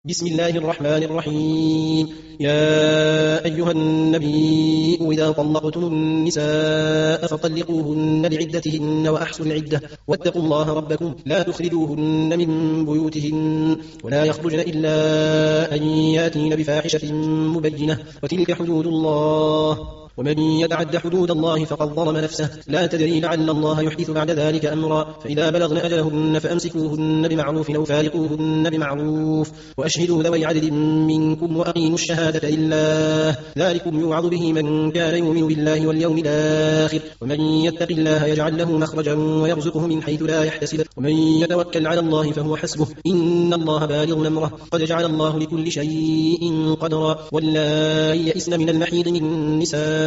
بسم الله الرحمن الرحيم. يا أيها النبي إذا طلقتم النساء فطلقوهن لعدتهن وأحصوا العدة واتقوا الله ربكم لا تخرجوهن من بيوتهن ولا يخرجن إلا أن ياتين بفاحشة مبينة وتلك حدود الله ومن يتعد حدود الله فقد ظلم نفسه لا تدري لعل الله يحدث بعد ذلك أمرا فإذا بلغن أجلهن فأمسكوهن بمعروف أو فارقوهن بمعروف وأشهدوا ذوي عدل منكم وأقيموا الشهادة لله ذلكم يوعظ به من كان يؤمن بالله واليوم الآخر ومن يتق الله يجعل له مخرجا ويرزقه من حيث لا يحتسب ومن يتوكل على الله فهو حسبه إن الله بالغ أمره قد جعل الله لكل شيء قدرا واللائي يئسن من المحيض من نسائكم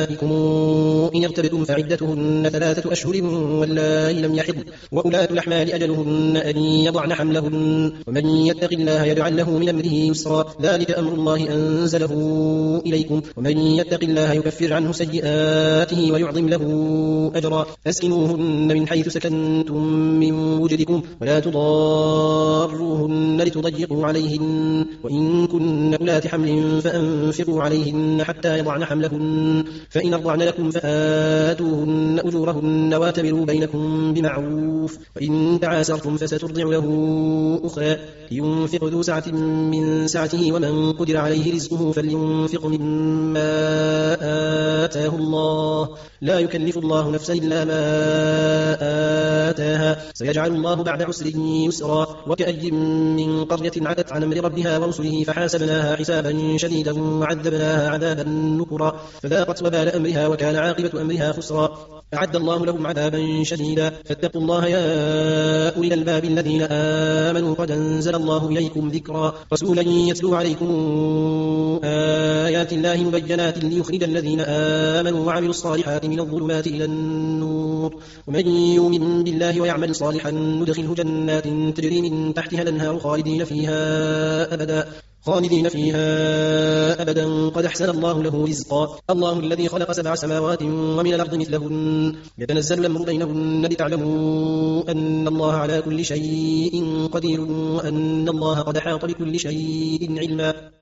إن ارتبتم فعدتهن 3 أشهر واللائي لم يحضن وأولاة الأحمال أجلهن أن يضعن حملهن ومن يتق الله يجعل له من أمره يسرا ذلك أمر الله أنزله إليكم ومن يتق الله يكفر عنه سيئاته ويعظم له أجرا أسكنوهن من حيث سكنتم من وجدكم ولا تضاروهن لتضيقوا عليهن وإن كن أولات حمل فأنفقوا عليهن حتى يضعن حملهن فإن أرضعن لكم فآتوهن أجورهن واتمروا بينكم بمعروف وإن تعاسرتم فسترضع له أخرى لينفق ذو سعة من سعته ومن قدر عليه رزقه فلينفق مما آتاه الله لا يكلف الله نفسا إلا ما آتاها سيجعل الله بعد عسر يسرا وكأي من قرية عتت عن أمر ربها ورسله فحاسبناها حسابا شديدا وعذبناها عذابا نكرا فذاقت وبال أمرها وكان عاقبة أمرها خسرا أعد الله لهم عذابا شديدا فاتقوا الله يا أولي الألباب الذين آمنوا قد أنزل الله إليكم ذكرا رسولا يتلو عليكم آيات الله مبينات ليخرج الذين آمنوا وعملوا الصالحات من الظلمات إلى النور ومن يؤمن بالله ويعمل صالحا ندخله جنات تجري من تحتها الأنهار خالدين فيها أبدا قد أحسن الله له رزقا الله الذي خلق 7 سماوات ومن الأرض مثلهن يتنزل الأمر بينهن لتعلموا أن الله على كل شيء قدير وأن الله قد أحاط بكل شيء علما